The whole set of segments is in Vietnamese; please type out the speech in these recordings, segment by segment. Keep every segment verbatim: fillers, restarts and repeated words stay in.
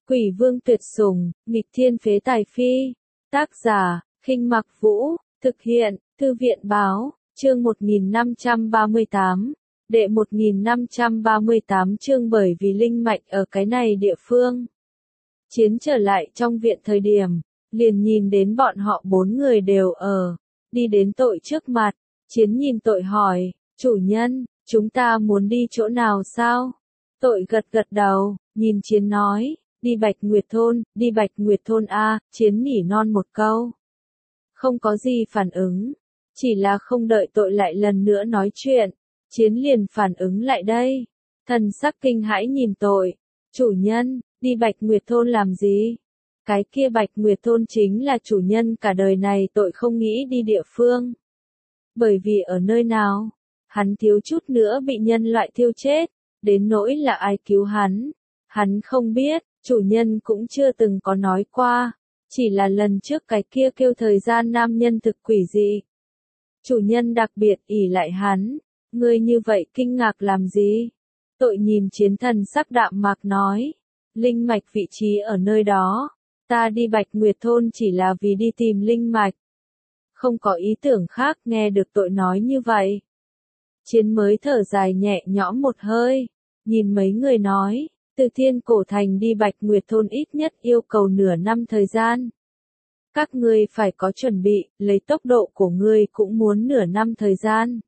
Quỷ vương tuyệt sủng, nghịch thiên phế tài phi. Tác giả, Khinh Mặc Vũ, thực hiện, Thư viện báo, chương một nghìn năm trăm ba mươi tám, đệ một nghìn năm trăm ba mươi tám chương bởi vì linh mạch ở cái này địa phương. Chiến trở lại trong viện thời điểm, liền nhìn đến bọn họ bốn người đều ở, đi đến tội trước mặt, Chiến nhìn tội hỏi, chủ nhân, chúng ta muốn đi chỗ nào sao? Tội gật gật đầu, nhìn Chiến nói, đi Bạch Nguyệt Thôn, đi Bạch Nguyệt Thôn a. Chiến nỉ non một câu. Không có gì phản ứng, chỉ là không đợi tội lại lần nữa nói chuyện, Chiến liền phản ứng lại đây. Thần sắc kinh hãi nhìn tội, chủ nhân, đi Bạch Nguyệt Thôn làm gì? Cái kia Bạch Nguyệt Thôn chính là chủ nhân cả đời này tội không nghĩ đi địa phương. Bởi vì ở nơi nào, hắn thiếu chút nữa bị nhân loại thiêu chết, đến nỗi là ai cứu hắn. Hắn không biết, chủ nhân cũng chưa từng có nói qua, chỉ là lần trước cái kia kêu thời gian nam nhân thực quỷ dị. Chủ nhân đặc biệt ỷ lại hắn, ngươi như vậy kinh ngạc làm gì? Tội nhìn Chiến thần sắc đạm mạc nói, linh mạch vị trí ở nơi đó, ta đi Bạch Nguyệt Thôn chỉ là vì đi tìm linh mạch. Không có ý tưởng khác. Nghe được tội nói như vậy, Chiến mới thở dài nhẹ nhõm một hơi, nhìn mấy người nói, từ Thiên Cổ Thành đi Bạch Nguyệt Thôn ít nhất yêu cầu nửa năm thời gian. Các ngươi phải có chuẩn bị, lấy tốc độ của ngươi cũng muốn nửa năm thời gian.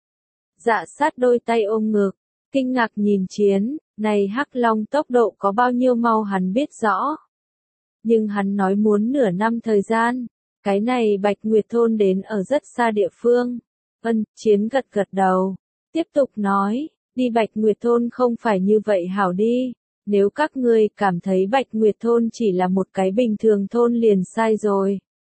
Dạ sát đôi tay ôm ngực, kinh ngạc nhìn Chiến, này Hắc Long tốc độ có bao nhiêu mau hắn biết rõ. Nhưng hắn nói muốn nửa năm thời gian, cái này Bạch Nguyệt Thôn đến ở rất xa địa phương. Ân, Chiến gật gật đầu, tiếp tục nói, đi Bạch Nguyệt Thôn không phải như vậy hảo đi. Nếu các ngươi cảm thấy Bạch Nguyệt Thôn chỉ là một cái bình thường thôn liền sai rồi.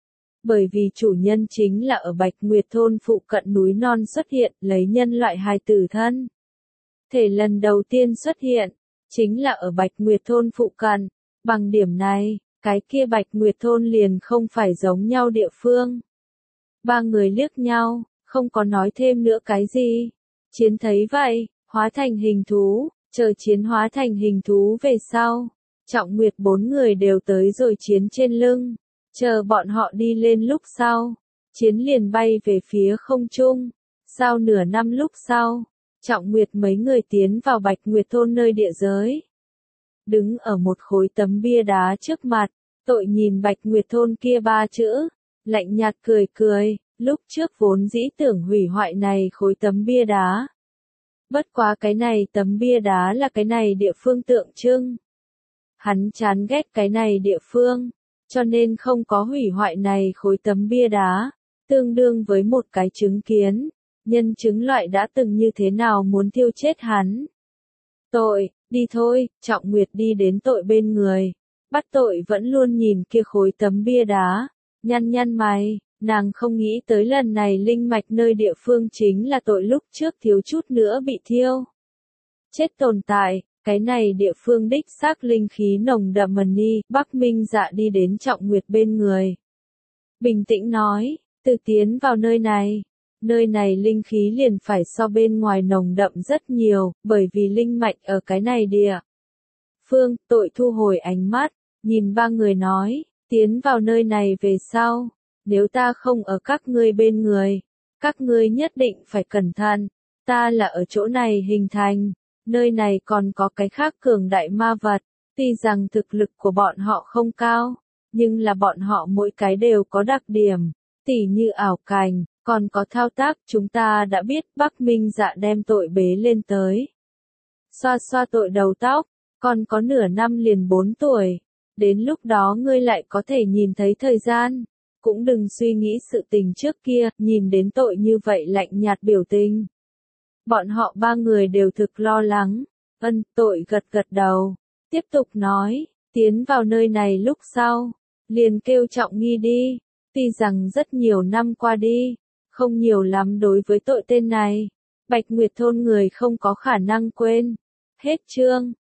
Bởi vì chủ nhân chính là ở Bạch Nguyệt Thôn phụ cận núi non xuất hiện, lấy nhân loại hài tử thân. Thể lần đầu tiên xuất hiện, chính là ở Bạch Nguyệt Thôn phụ cận. Bằng điểm này, cái kia Bạch Nguyệt Thôn liền không phải giống nhau địa phương. Ba người liếc nhau, không có nói thêm nữa cái gì. Chiến thấy vậy, hóa thành hình thú. Chờ Chiến hóa thành hình thú về sau, Trọng Nguyệt bốn người đều tới rồi Chiến trên lưng. Chờ bọn họ đi lên lúc sau, Chiến liền bay về phía không trung. Sau nửa năm lúc sau, Trọng Nguyệt mấy người tiến vào Bạch Nguyệt Thôn nơi địa giới. Đứng ở một khối tấm bia đá trước mặt, tội nhìn Bạch Nguyệt Thôn kia ba chữ, lạnh nhạt cười cười, lúc trước vốn dĩ tưởng hủy hoại này khối tấm bia đá. Bất quá cái này tấm bia đá là cái này địa phương tượng trưng. Hắn chán ghét cái này địa phương, cho nên không có hủy hoại này khối tấm bia đá, tương đương với một cái chứng kiến, nhân chứng loại đã từng như thế nào muốn thiêu chết hắn. Tội, đi thôi, Trọng Nguyệt đi đến tội bên người, bắt tội vẫn luôn nhìn kia khối tấm bia đá, nhăn nhăn mày. Nàng không nghĩ tới lần này linh mạch nơi địa phương chính là tội lúc trước thiếu chút nữa bị thiêu chết tồn tại, cái này địa phương đích xác linh khí nồng đậm mần ni. Bắc Minh Dạ đi đến Trọng Nguyệt bên người, bình tĩnh nói, từ tiến vào nơi này, nơi này linh khí liền phải so bên ngoài nồng đậm rất nhiều, bởi vì linh mạch ở cái này địa phương. Tội thu hồi ánh mắt, nhìn ba người nói, tiến vào nơi này về sau, nếu ta không ở các ngươi bên người, các ngươi nhất định phải cẩn thận, ta là ở chỗ này hình thành, nơi này còn có cái khác cường đại ma vật, tuy rằng thực lực của bọn họ không cao, nhưng là bọn họ mỗi cái đều có đặc điểm, tỉ như ảo cảnh, còn có thao tác. Chúng ta đã biết. Bắc Minh Dạ đem tội bế lên tới, xoa xoa tội đầu tóc, còn có nửa năm liền bốn tuổi, đến lúc đó ngươi lại có thể nhìn thấy thời gian. Cũng đừng suy nghĩ sự tình trước kia. Nhìn đến tội như vậy lạnh nhạt biểu tình, bọn họ ba người đều thực lo lắng. Ân, tội gật gật đầu, tiếp tục nói, tiến vào nơi này lúc sau, liền kêu Trọng Nghi đi. Tuy rằng rất nhiều năm qua đi, không nhiều lắm đối với tội tên này, Bạch Nguyệt Thôn người không có khả năng quên. Hết chương.